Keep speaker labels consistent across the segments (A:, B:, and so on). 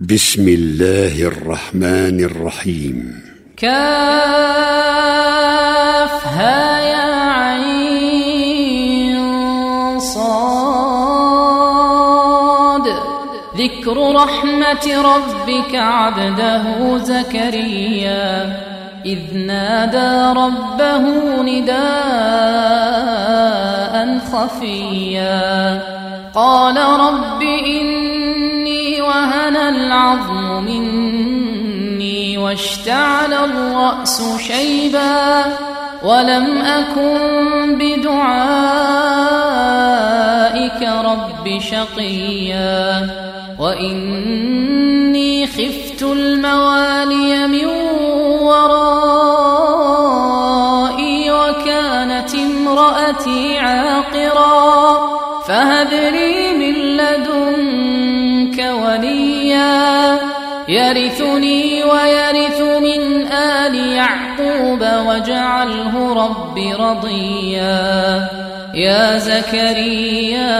A: بسم الله الرحمن الرحيم.
B: كافها يا عين صاد. ذكر رحمة ربك عبده زكريا إذ نادى ربه نداء خفيا قال رب إني وهن العظم مني واشتعل الرأس شيبا ولم أكن بدعائك رب شقيا وإني خفت الموالي من ورائي وكانت امرأتي عاقرا فهب لي من لدنك وليا يرثني ويرث من آل يعقوب واجعله رب رضيا يا زكريا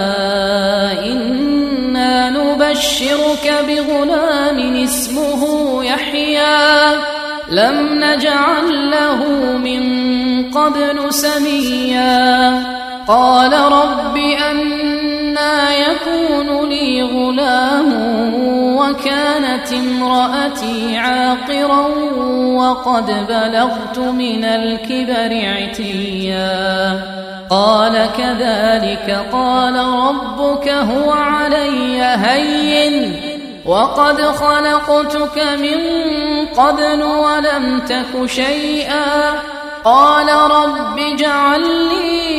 B: إنا نبشرك بغلام اسمه يحيى لم نجعل له من قبل سميا قال رب أنى يكون لي غلام وكانت امرأتي عاقرا وقد بلغت من الكبر عتيا قال كذلك قال ربك هو علي هين وقد خلقتك من قبل ولم تك شيئا قال رب اجعل لي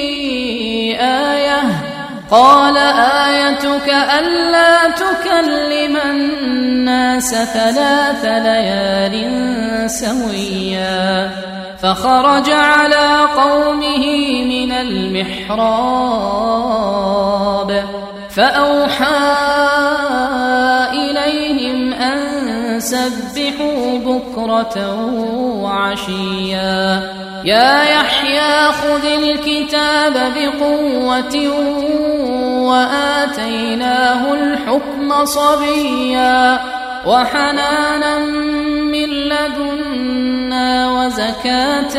B: آية قال آيتك ألا تكلم الناس 3 ليال سويا فخرج على قومه من المحراب فأوحى إليهم أن سبحوا بكرة وعشيا يا يحيى خذ الكتاب بقوة وآتيناه الحكم صبيا وحنانا من لدنا وزكاة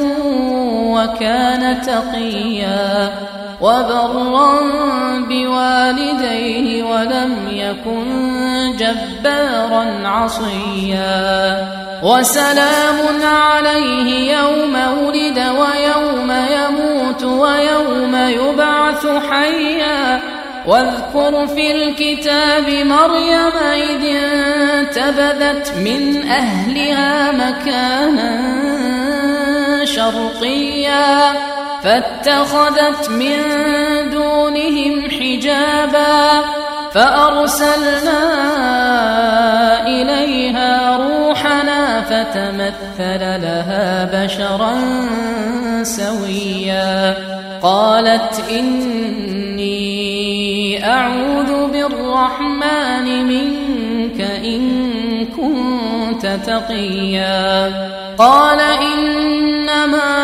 B: وكان تقيا وبرا بوالديه ولم يكن جبارا عصيا وسلام عليه يوم ولد ويوم يموت ويوم يبعث حيا واذكر في الكتاب مريم إذ انتبذت من أهلها مكانا شرقيا فاتخذت من دونهم حجابا فأرسلنا إليها روحنا فتمثل لها بشرا سويا قالت إني أعوذ بالرحمن منك إن كنت تقيا قال إنما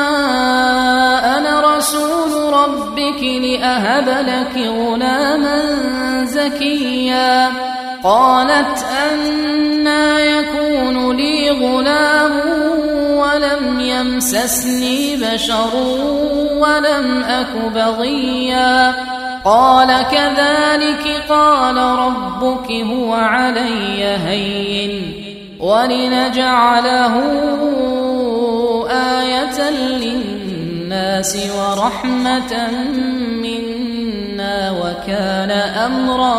B: أنا رسول ربك لأهب لك غلاما زكيا قالت أنى يكون لي غلام ولم يمسسني بشر ولم أك بغيا قال كذلك قال ربك هو علي هين ولنجعله آية للناس ورحمة منا وكان أمرا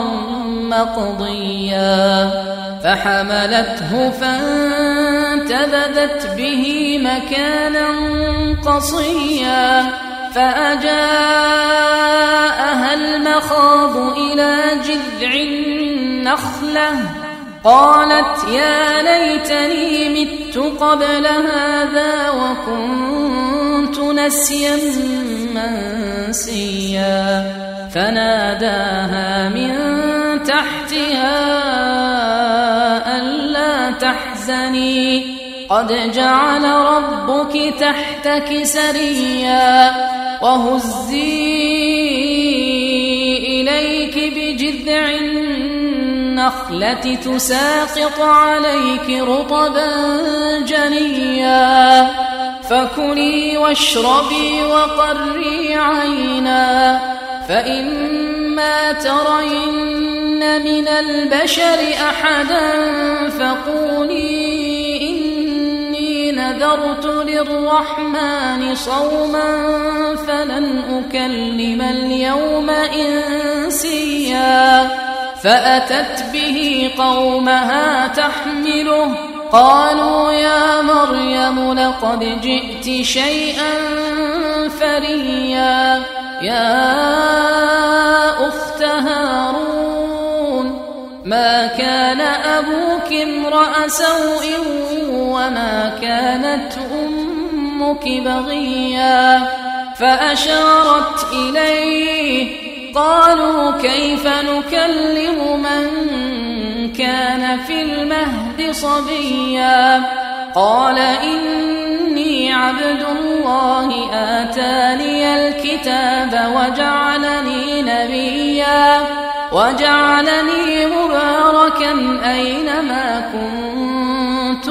B: مقضيا فحملته فانتبذت به مكانا قصيا فأجاءها المخاض إلى جذع النخلة قالت يا ليتني مت قبل هذا وكنت نسيا منسيا فناداها من تحتها ألا تحزني قد جعل ربك تحتك سريا وهزي إليك بجذع النخلة تساقط عليك رطبا جنيا فكلي واشربي وقري عينا فإما ترين من البشر أحدا فقولي إني نذرت للرحمن صوما فلن أكلم اليوم إنسيا فأتت به قومها تحمله قالوا يا مريم لقد جئت شيئا فريا يا أخت هارون ما كان أبوك امرأ سوء وما كانت أمك بغيا فأشارت إليه قالوا كيف نكلم من كان في المهد صبيا قال إني عبد الله آتاني الكتاب وجعلني نبيا وجعلني مباركا أينما كنت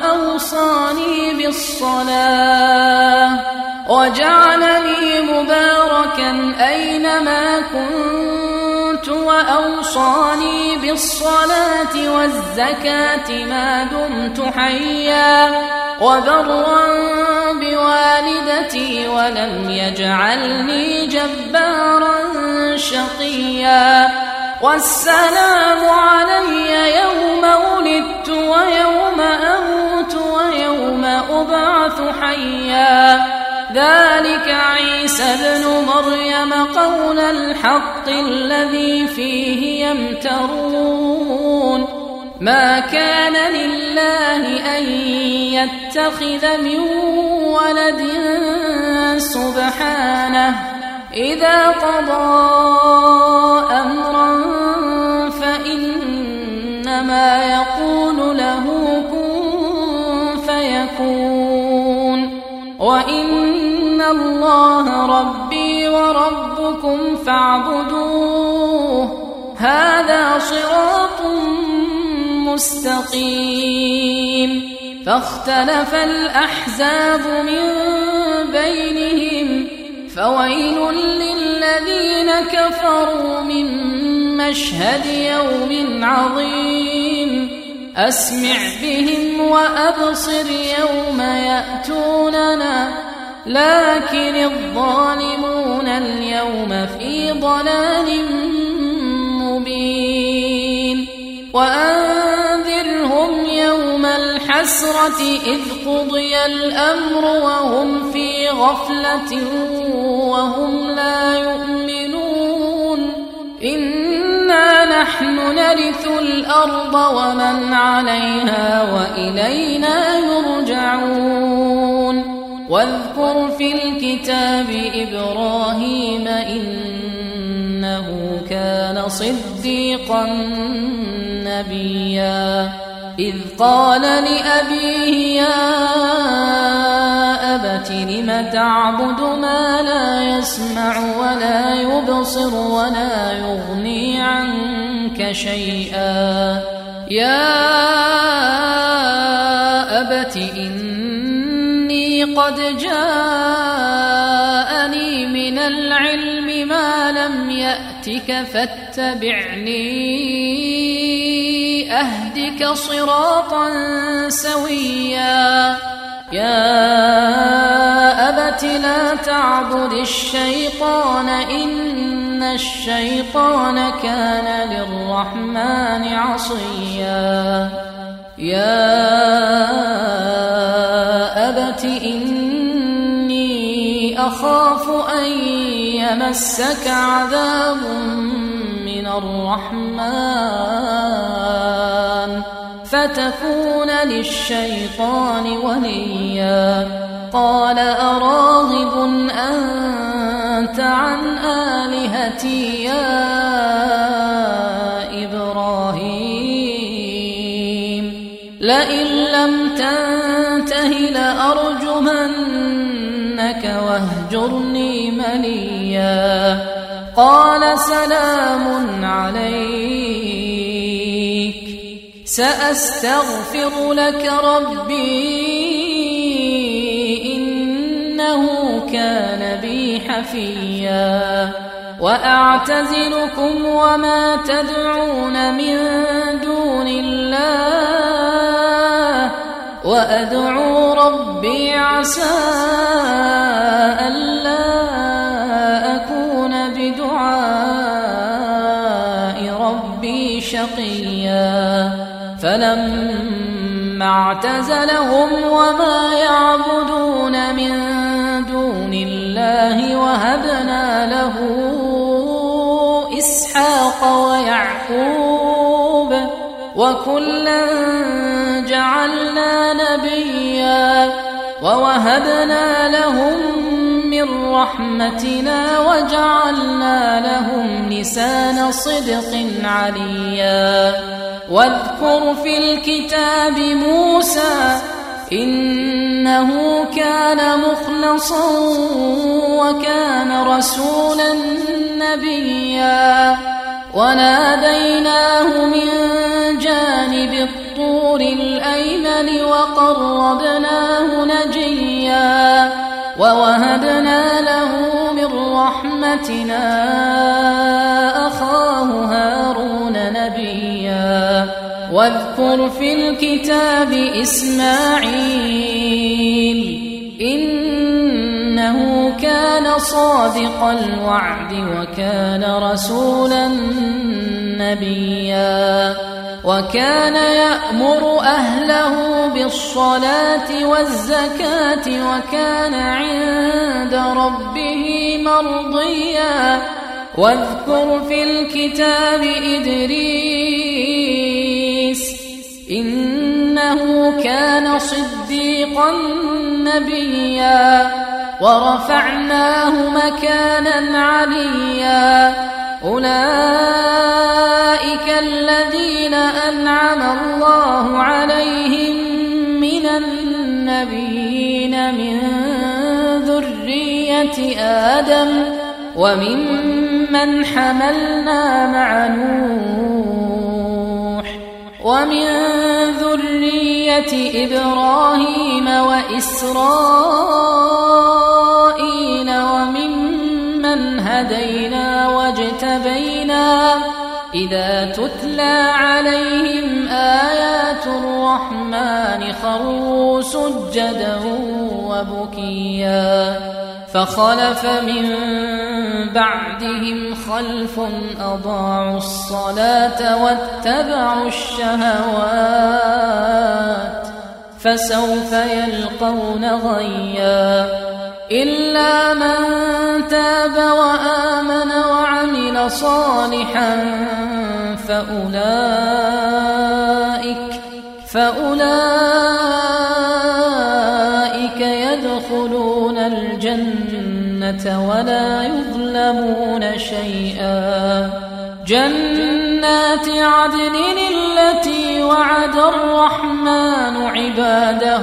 B: وأوصاني بالصلاة والزكاة ما دمت حيا وبرا بوالدتي ولم يجعلني جبارا شقيا والسلام علي يوم ولدت ويوم أموت ويوم أبعث حيا ذلك عيسى ابن مريم قول الحق الذي فيه يمترون ما كان لله أن يتخذ من ولد سبحانه إذا قضى أمرا فإنما يقول له كن فيكون وإن الله ربي وربكم فاعبدوه هذا صراط مستقيم فاختلف الأحزاب من بينهم فويل للذين كفروا من مشهد يوم عظيم أسمع بهم وأبصر يوم يأتوننا لكن الظالمون اليوم في ضلال مبين وأنذرهم يوم الحسرة إذ قضي الأمر وهم في غفلة وهم لا يؤمنون إنا نحن نرث الأرض ومن عليها وإلينا يرجعون واذكر في الكتاب إبراهيم إنه كان صديقا نبيا إذ قال لأبيه يا أبت لم تعبد ما لا يسمع ولا يبصر ولا يغني عنك شيئا يا أبت إني قد جاءني من العلم ما لم يأتك فاتبعني أهدك صراطا سويا يا أبت لا تعبد الشيطان إن الشيطان كان للرحمن عصيا يا أبت إني أخاف أن يمسك عذاب من الرحمن فتكون للشيطان وليا قال أراغب أنت عن آلهتي يا إبراهيم لئن لم تنته لأرجمنك واهجرني مليا قال سلام عليك سأستغفر لك ربي إنه كان بي حفيا وأعتزلكم وما تدعون من دون الله وأدعو ربي عسى ألا أكون بدعاء ربي شقيا فلما اعتزلهم وما يعبدون من دون الله وهبنا له إسحاق ويعقوب وكلا جعلنا نبيا ووهبنا لهم من رحمتنا وجعلنا لهم لسان صدق عليا واذكر في الكتاب موسى إنه كان مخلصا وكان رسولا نبيا وناديناه من جانب الطور الأيمن وقربناه نجيا ووهبنا له من رحمتنا أخاه هارون نبيا واذكر في الكتاب إسماعيل إنه كان صادق الوعد وكان رسولا نبيا وكان يأمر أهله بالصلاة والزكاة وكان عند ربه مرضيا واذكر في الكتاب إدريس إنه كان صديقا نبيا ورفعناه مكانا عليا أولئك الذين أنعم الله عليهم من النبيين من ذرية آدم وممن حملنا مع نوح ومن ذرية إبراهيم وإسرائيل وممن هدينا واجتبينا إذا تتلى عليهم آيات الرحمن خروا سجدا وبكيا فخلف من بعدهم خلف أضاعوا الصلاة واتبعوا الشهوات فسوف يلقون غيا إلا من تاب وآمن وعمل صالحا فأولئك يدخلون الجنة ولا يظلمون شيئا جنات عدن التي وعد الرحمن عباده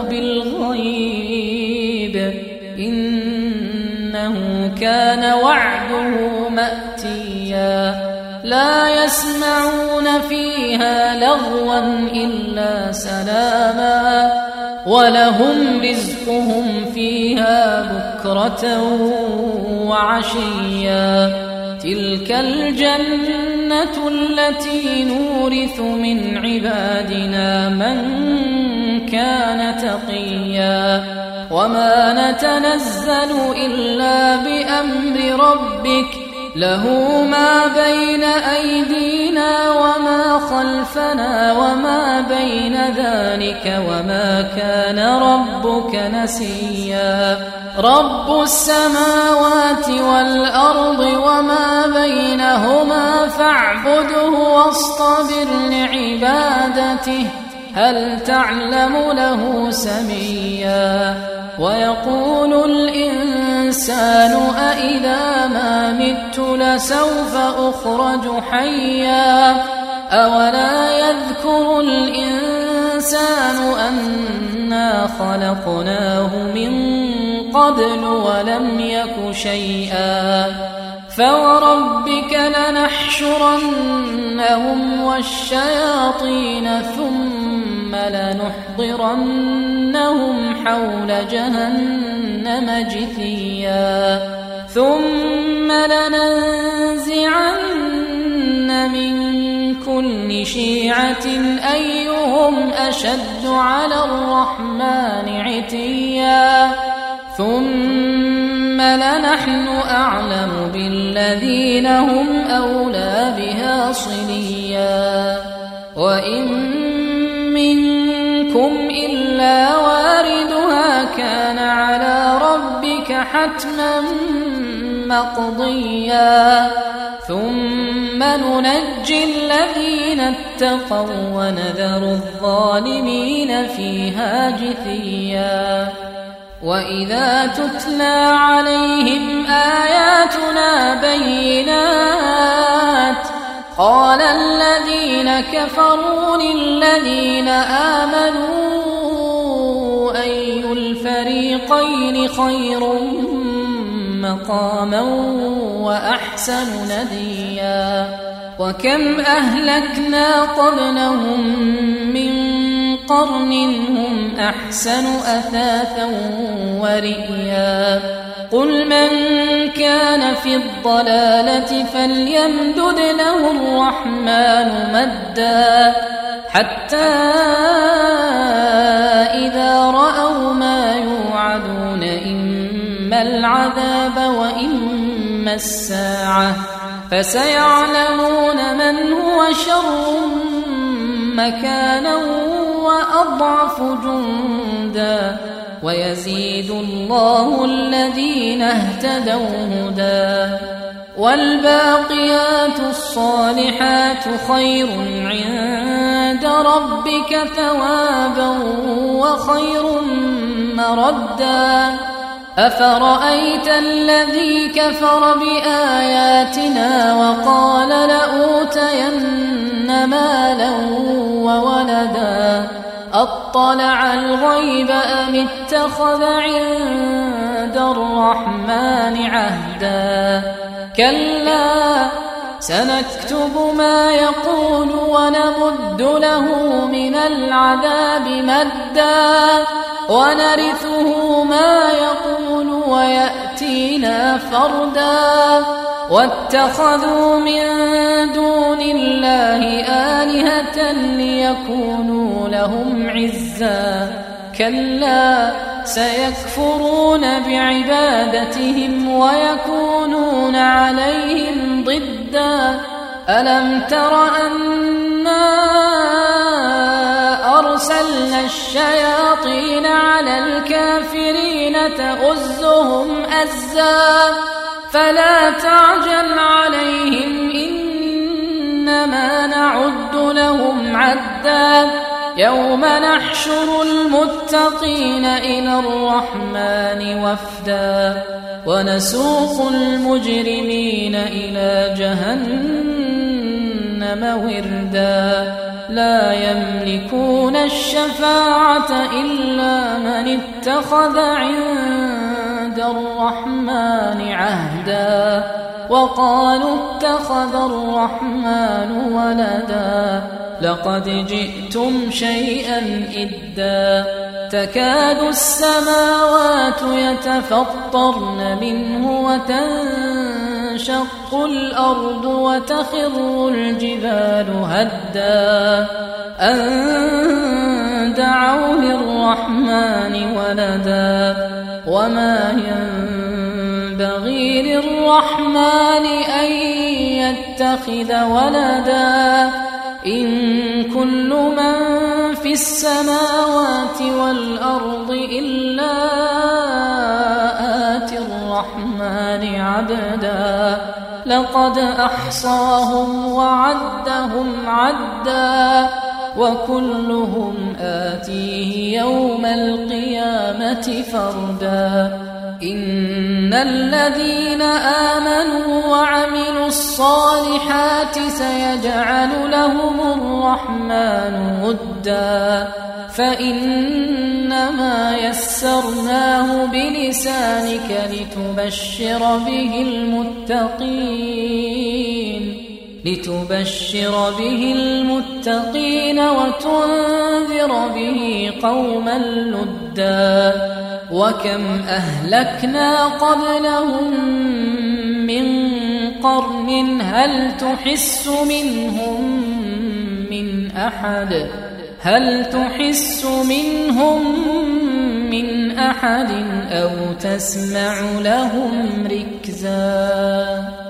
B: بالغيب إنه كان وعده مأتيا لا يسمعون فيها لغوا إلا سلاما ولهم رزقهم فيها بكرة وعشيا تلك الجنة التي نورث من عبادنا من كان تقيا وما نتنزل إلا بأمر ربك له ما بين أيدينا وما خلفنا وما بين ذلك وما كان ربك نسيا رب السماوات والأرض وما بينهما فاعبده واصطبر لعبادته هل تعلم له سميا ويقول الإنسان أإذا ما مت لسوف أخرج حيا أولا يذكر الإنسان أنا خلقناه من قبل ولم يك شيئا فوربك لنحشرنهم والشياطين ثم لنحضرنهم حول جهنم جثيا ثم لننزعن من كل شيعة أيهم أشد على الرحمن عتيا ثم لنحن أعلم بالذين هم أولى بها صليا وإن منكم إلا واردها كان على ربك حتما مقضيا ثم ننجي الذين اتقوا ونذر الظالمين فيها جثيا وإذا تتلى عليهم آياتنا بينات قال الذين كفروا للذين آمنوا أي الفريقين خير مقاما وأحسن نديا وكم أهلكنا قبلهم من قرن هم أحسن أثاثا ورئيا قل من كان في الضلالة فليمدد له الرحمن مدا حتى إذا رأوا ما يوعدون إما العذاب وإما الساعة فسيعلمون من هو شر مكانا وأضعف جندا ويزيد الله الذين اهتدوا هدى والباقيات الصالحات خير عند ربك ثوابا وخير مردا أفرأيت الذي كفر بآياتنا وقال لأوتين مالا وولدا أطلع الغيب أم اتخذ عند الرحمن عهدا كلا سنكتب ما يقول ونمد له من العذاب مدا ونرثه ما يقول ويأتينا فردا واتخذوا من دون الله آلهة ليكونوا لهم عزا كلا سيكفرون بعبادتهم ويكونون عليهم ضدا ألم تر أنا أرسلنا الشياطين على الكافرين تؤزهم أزا فلا تعجل عليهم إنما نعد لهم عدا يوم نحشر المتقين إلى الرحمن وفدا ونسوق المجرمين إلى جهنم وردا لا يملكون الشفاعة إلا من اتخذ عند الرحمن عهدا وقالوا اتخذ الرحمن ولدا لقد جئتم شيئا إدا تكاد السماوات يتفطرن منه وتنشق الأرض وتخر الجبال هدا أن دعوا للرحمن ولدا وما ينبغي للرحمن أن يتخذ ولدا إن كل من في السماوات والأرض إلا آتي الرحمن عبدا لقد أحصاهم وعدهم عدا وكلهم آتيه يوم القيامة فردا إن الذين آمنوا وعملوا الصالحات سيجعل لهم الرحمن ودا فإنما يسرناه بلسانك لتبشر به المتقين وتنذر به قوما لدا وكم أهلكنا قبلهم من قرن هل تحس منهم من أحد أو تسمع لهم ركزا